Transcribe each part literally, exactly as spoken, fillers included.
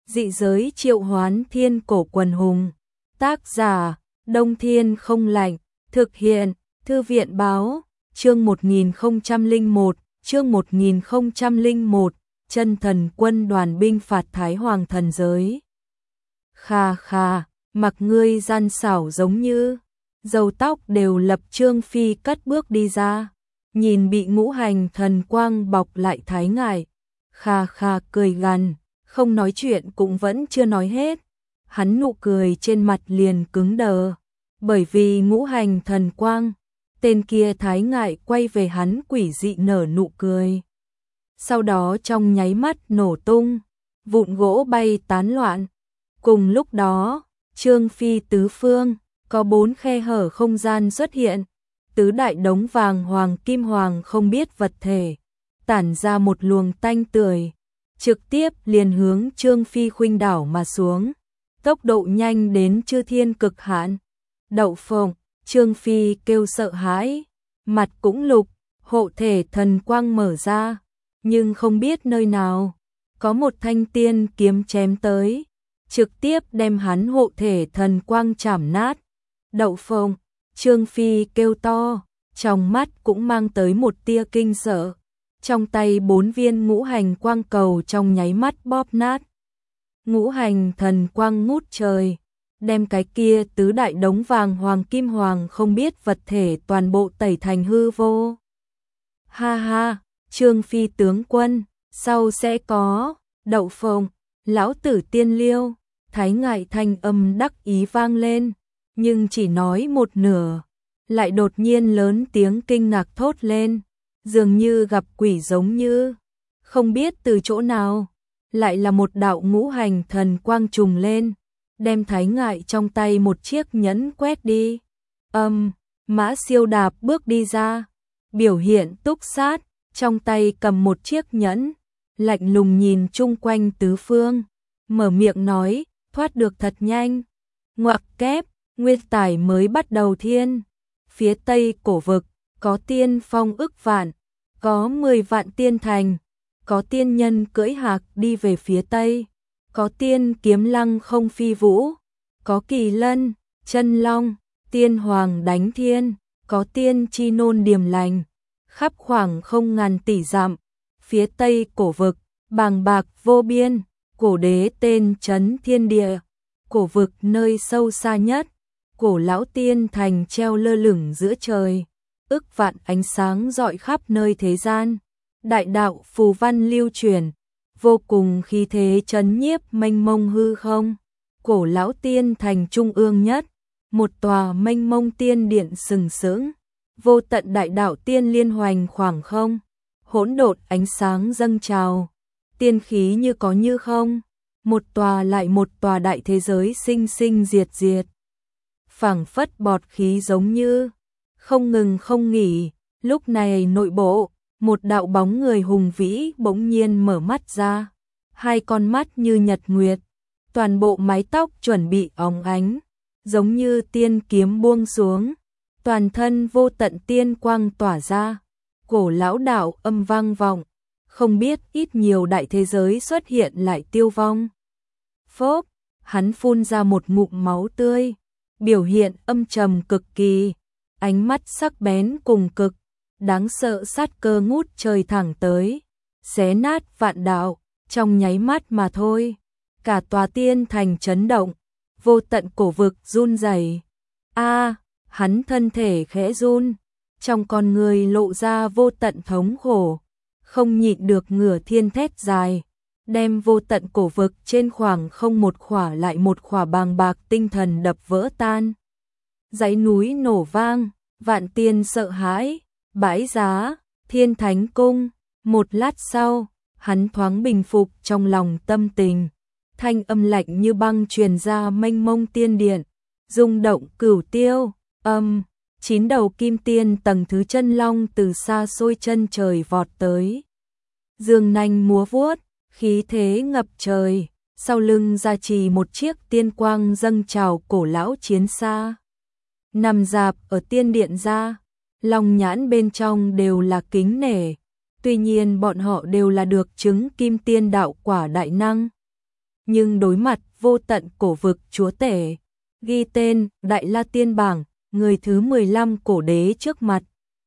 Dị giới triệu hoán thiên cổ quần hùng. Tác giả, Đông Thiên không lạnh. Thực hiện, Thư viện báo, chương một nghìn không trăm lẻ một, chương một nghìn không trăm lẻ một, chân thần quân đoàn binh phạt Thái Hoàng thần giới. Kha kha, mặc ngươi gian xảo giống như, râu tóc đều lập. Trương Phi cất bước đi ra, nhìn bị ngũ hành thần quang bọc lại Thái Ngải. Kha kha cười gằn, không nói chuyện cũng vẫn chưa nói hết. Hắn nụ cười trên mặt liền cứng đờ, bởi vì ngũ hành thần quang, tên kia Thái Ngải quay về hắn quỷ dị nở nụ cười. Sau đó trong nháy mắt nổ tung, vụn gỗ bay tán loạn. Cùng lúc đó, Trương Phi tứ phương, có bốn khe hở không gian xuất hiện, tứ đại đống vàng hoàng kim hoàng không biết vật thể, tản ra một luồng tanh tưởi, trực tiếp liền hướng Trương Phi khuynh đảo mà xuống, tốc độ nhanh đến chư thiên cực hạn. Đậu phộng, Trương Phi kêu sợ hãi, mặt cũng lục, hộ thể thần quang mở ra, nhưng không biết nơi nào, có một thanh tiên kiếm chém tới, trực tiếp đem hắn hộ thể thần quang chảm nát. Đậu phộng, Trương Phi kêu to, trong mắt cũng mang tới một tia kinh sợ, trong tay bốn viên ngũ hành quang cầu trong nháy mắt bóp nát. Ngũ hành thần quang ngút trời, đem cái kia tứ đại đống vàng hoàng kim hoàng không biết vật thể toàn bộ tẩy thành hư vô. Ha ha, Trương Phi tướng quân, sau sẽ có, đậu phộng, lão tử tiên liêu. Thái Ngải thanh âm đắc ý vang lên, nhưng chỉ nói một nửa, lại đột nhiên lớn tiếng kinh ngạc thốt lên, dường như gặp quỷ giống như, không biết từ chỗ nào, lại là một đạo ngũ hành thần quang trùng lên, đem Thái Ngải trong tay một chiếc nhẫn quét đi. Âm, Mã Siêu đạp bước đi ra, biểu hiện túc sát, trong tay cầm một chiếc nhẫn, lạnh lùng nhìn chung quanh tứ phương, mở miệng nói, thoát được thật nhanh. Ngoặc kép, nguyên tải mới bắt đầu thiên. Phía tây cổ vực, có tiên phong ức vạn, có mười vạn tiên thành, có tiên nhân cưỡi hạc đi về phía tây, có tiên kiếm lăng không phi vũ, có kỳ lân, chân long, tiên hoàng đánh thiên, có tiên chi nôn điềm lành, khắp khoảng không ngàn tỷ dặm. Phía tây cổ vực, bàng bạc vô biên, cổ đế tên trấn thiên địa, cổ vực nơi sâu xa nhất, cổ lão tiên thành treo lơ lửng giữa trời, ức vạn ánh sáng rọi khắp nơi thế gian, đại đạo phù văn lưu truyền, vô cùng khí thế trấn nhiếp mênh mông hư không. Cổ lão tiên thành trung ương nhất, một tòa mênh mông tiên điện sừng sững, vô tận đại đạo tiên liên hoành khoảng không, hỗn độn ánh sáng dâng trào, tiên khí như có như không, một tòa lại một tòa đại thế giới sinh sinh diệt diệt, phảng phất bọt khí giống như, không ngừng không nghỉ. Lúc này nội bộ, một đạo bóng người hùng vĩ bỗng nhiên mở mắt ra, hai con mắt như nhật nguyệt, toàn bộ mái tóc chuẩn bị óng ánh, giống như tiên kiếm buông xuống, toàn thân vô tận tiên quang tỏa ra, cổ lão đạo âm vang vọng, không biết ít nhiều đại thế giới xuất hiện lại tiêu vong. Phốp, hắn phun ra một ngụm máu tươi, biểu hiện âm trầm cực kỳ, ánh mắt sắc bén cùng cực, đáng sợ sát cơ ngút trời thẳng tới, xé nát vạn đạo, trong nháy mắt mà thôi. Cả tòa tiên thành chấn động, vô tận cổ vực run rẩy. A, hắn thân thể khẽ run, trong con người lộ ra vô tận thống khổ, không nhịn được ngửa thiên thét dài, đem vô tận cổ vực trên khoảng không một khỏa lại một khỏa bàng bạc tinh thần đập vỡ tan. Dãy núi nổ vang, vạn tiên sợ hãi, bãi giá, thiên thánh cung. Một lát sau, hắn thoáng bình phục trong lòng tâm tình, thanh âm lạnh như băng truyền ra mênh mông tiên điện, rung động cửu tiêu. Âm, chín đầu kim tiên tầng thứ chân long từ xa xôi chân trời vọt tới, dương nanh múa vuốt, khí thế ngập trời, sau lưng gia trì một chiếc tiên quang dâng trào cổ lão chiến xa, nằm dạp ở tiên điện ra, long nhãn bên trong đều là kính nể, tuy nhiên bọn họ đều là được chứng kim tiên đạo quả đại năng. nhưng đối mặt vô tận cổ vực chúa tể, ghi tên Đại La Tiên Bảng, người thứ mười lăm cổ đế trước mặt.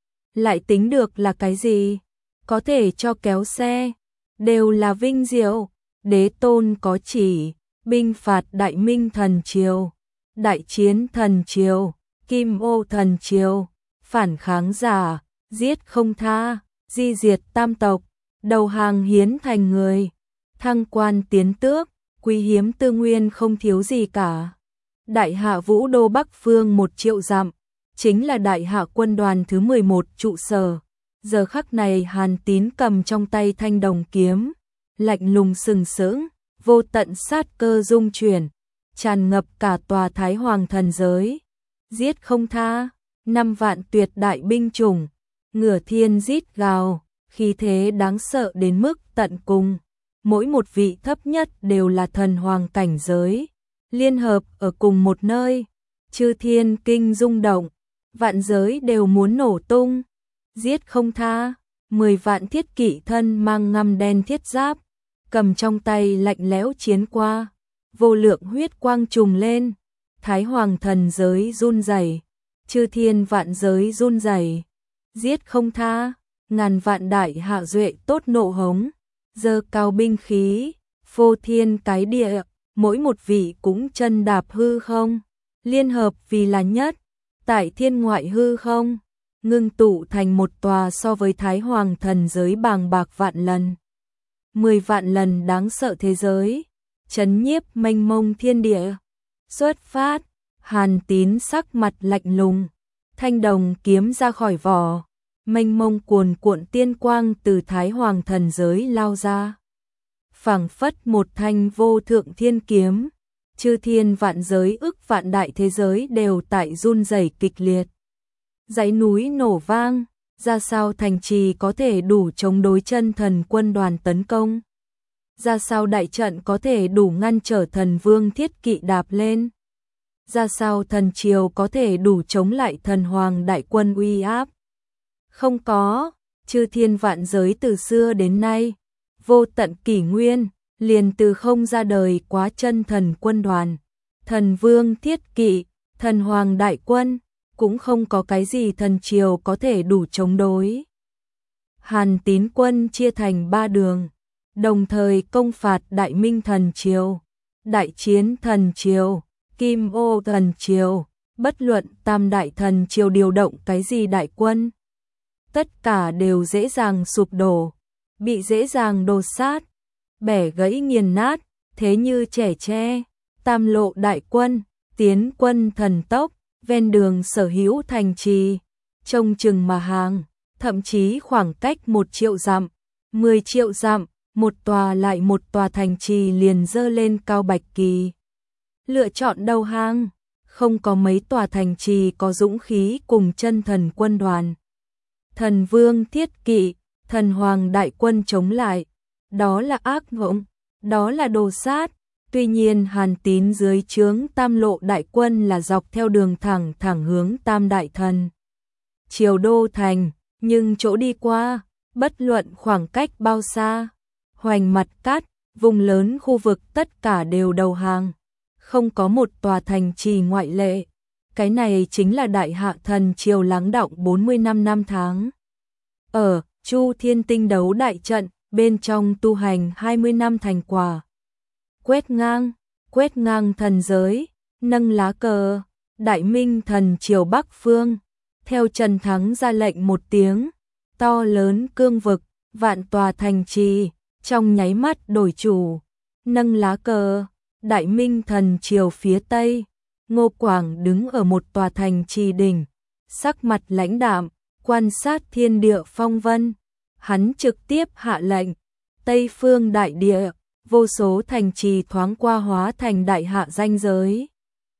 Lại tính được là cái gì? Có thể cho kéo xe, đều là vinh diệu, đế tôn có chỉ, binh phạt đại minh thần triều, đại chiến thần triều, kim ô thần triều, phản kháng giả, giết không tha, di diệt tam tộc, đầu hàng hiến thành người, thăng quan tiến tước, quý hiếm tư nguyên không thiếu gì cả. Đại hạ vũ đô Bắc Phương một triệu dặm, chính là đại hạ quân đoàn thứ mười một trụ sở. Giờ khắc này Hàn Tín cầm trong tay thanh đồng kiếm, lạnh lùng sừng sững, vô tận sát cơ dung chuyển, tràn ngập cả tòa Thái Hoàng thần giới. Giết không tha, năm vạn tuyệt đại binh chủng, ngửa thiên rít gào, khí thế đáng sợ đến mức tận cùng. Mỗi một vị thấp nhất đều là thần hoàng cảnh giới, liên hợp ở cùng một nơi, chư thiên kinh rung động, vạn giới đều muốn nổ tung. Giết không tha, mười vạn thiết kỵ thân mang ngăm đen thiết giáp, cầm trong tay lạnh lẽo chiến qua, vô lượng huyết quang trùng lên, Thái Hoàng thần giới run rẩy, chư thiên vạn giới run rẩy. Giết không tha, ngàn vạn đại hạ duệ tốt nộ hống, giơ cao binh khí, phô thiên cái địa, mỗi một vị cũng chân đạp hư không, liên hợp vì là nhất, tại thiên ngoại hư không, ngưng tụ thành một tòa so với Thái Hoàng thần giới bàng bạc vạn lần, mười vạn lần đáng sợ thế giới, chấn nhiếp mênh mông thiên địa. Xuất phát, Hàn Tín sắc mặt lạnh lùng, thanh đồng kiếm ra khỏi vỏ, mênh mông cuồn cuộn tiên quang từ Thái Hoàng thần giới lao ra. Phảng phất một thanh vô thượng thiên kiếm, chư thiên vạn giới ức vạn đại thế giới đều tại run rẩy kịch liệt. Dãy núi nổ vang, ra sao thành trì có thể đủ chống đối chân thần quân đoàn tấn công? Ra sao đại trận có thể đủ ngăn trở thần vương thiết kỵ đạp lên? Ra sao thần triều có thể đủ chống lại thần hoàng đại quân uy áp? Không có, chư thiên vạn giới từ xưa đến nay, vô tận kỷ nguyên, liền từ không ra đời quá chân thần quân đoàn, thần vương thiết kỵ, thần hoàng đại quân, cũng không có cái gì thần triều có thể đủ chống đối. Hàn Tín quân chia thành ba đường, đồng thời công phạt đại minh thần triều, đại chiến thần triều, kim ô thần triều, bất luận tam đại thần triều điều động cái gì đại quân, tất cả đều dễ dàng sụp đổ, bị dễ dàng đổ sát, bẻ gãy nghiền nát, thế như trẻ tre. Tam lộ đại quân, tiến quân thần tốc, ven đường sở hữu thành trì, trông chừng mà hàng, thậm chí khoảng cách một triệu dặm, mười triệu dặm, một tòa lại một tòa thành trì liền dơ lên cao bạch kỳ. Lựa chọn đầu hàng, không có mấy tòa thành trì có dũng khí cùng chân thần quân đoàn. Thần vương thiết kỵ, thần hoàng đại quân chống lại, đó là ác mộng, đó là đồ sát. Tuy nhiên Hàn Tín dưới trướng tam lộ đại quân là dọc theo đường thẳng thẳng hướng tam đại thần triều đô thành, nhưng chỗ đi qua, bất luận khoảng cách bao xa, hoành mặt cát, vùng lớn khu vực tất cả đều đầu hàng, không có một tòa thành trì ngoại lệ. Cái này chính là đại hạ thần triều lắng đọng bốn mươi lăm năm tháng. Ở Chu Thiên Tinh đấu đại trận, bên trong tu hành hai mươi năm thành quả. Quét ngang, quét ngang thần giới, nâng lá cờ, đại minh thần triều Bắc Phương. Theo Trần Thắng ra lệnh một tiếng, to lớn cương vực, vạn tòa thành trì, trong nháy mắt đổi chủ, nâng lá cờ, đại minh thần triều phía Tây. Ngô Quảng đứng ở một tòa thành trì đỉnh, sắc mặt lãnh đạm, quan sát thiên địa phong vân. Hắn trực tiếp hạ lệnh, Tây Phương đại địa, vô số thành trì thoáng qua hóa thành đại hạ danh giới.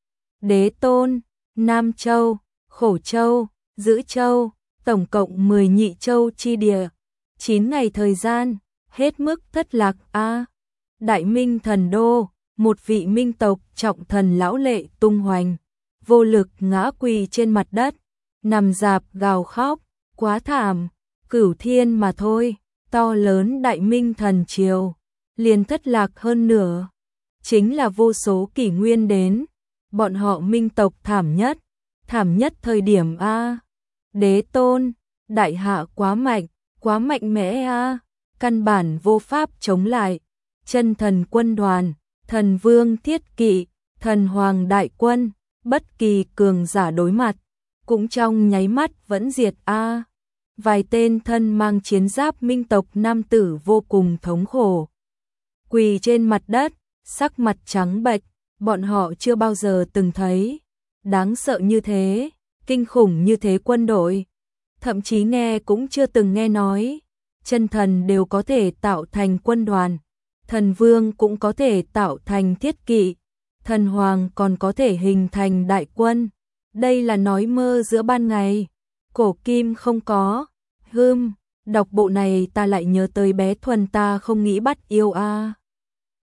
Đế Tôn, Nam Châu, Khổ Châu, Giữ Châu, tổng cộng mười nhị châu chi địa, chín ngày thời gian, hết mức thất lạc a. Đại Minh thần đô, một vị minh tộc trọng thần lão lệ tung hoành, vô lực ngã quỳ trên mặt đất, nằm dạp gào khóc, quá thảm, cửu thiên mà thôi, to lớn đại minh thần triều, liền thất lạc hơn nửa. chính là vô số kỷ nguyên đến, bọn họ Minh tộc thảm nhất, thảm nhất thời điểm a. Đế tôn, đại hạ quá mạnh, quá mạnh mẽ a, căn bản vô pháp chống lại. Chân thần quân đoàn, thần vương thiết kỵ, thần hoàng đại quân, bất kỳ cường giả đối mặt, cũng trong nháy mắt vẫn diệt a. Vài tên thân mang chiến giáp Minh tộc nam tử vô cùng thống khổ, quỳ trên mặt đất, sắc mặt trắng bệch, bọn họ chưa bao giờ từng thấy đáng sợ như thế, kinh khủng như thế quân đội, thậm chí nghe cũng chưa từng nghe nói. Chân thần đều có thể tạo thành quân đoàn, thần vương cũng có thể tạo thành thiết kỵ, thần hoàng còn có thể hình thành đại quân. Đây là nói mơ giữa ban ngày, cổ kim không có. Hừm, đọc bộ này ta lại nhớ tới bé Thuần ta không nghĩ bắt yêu a.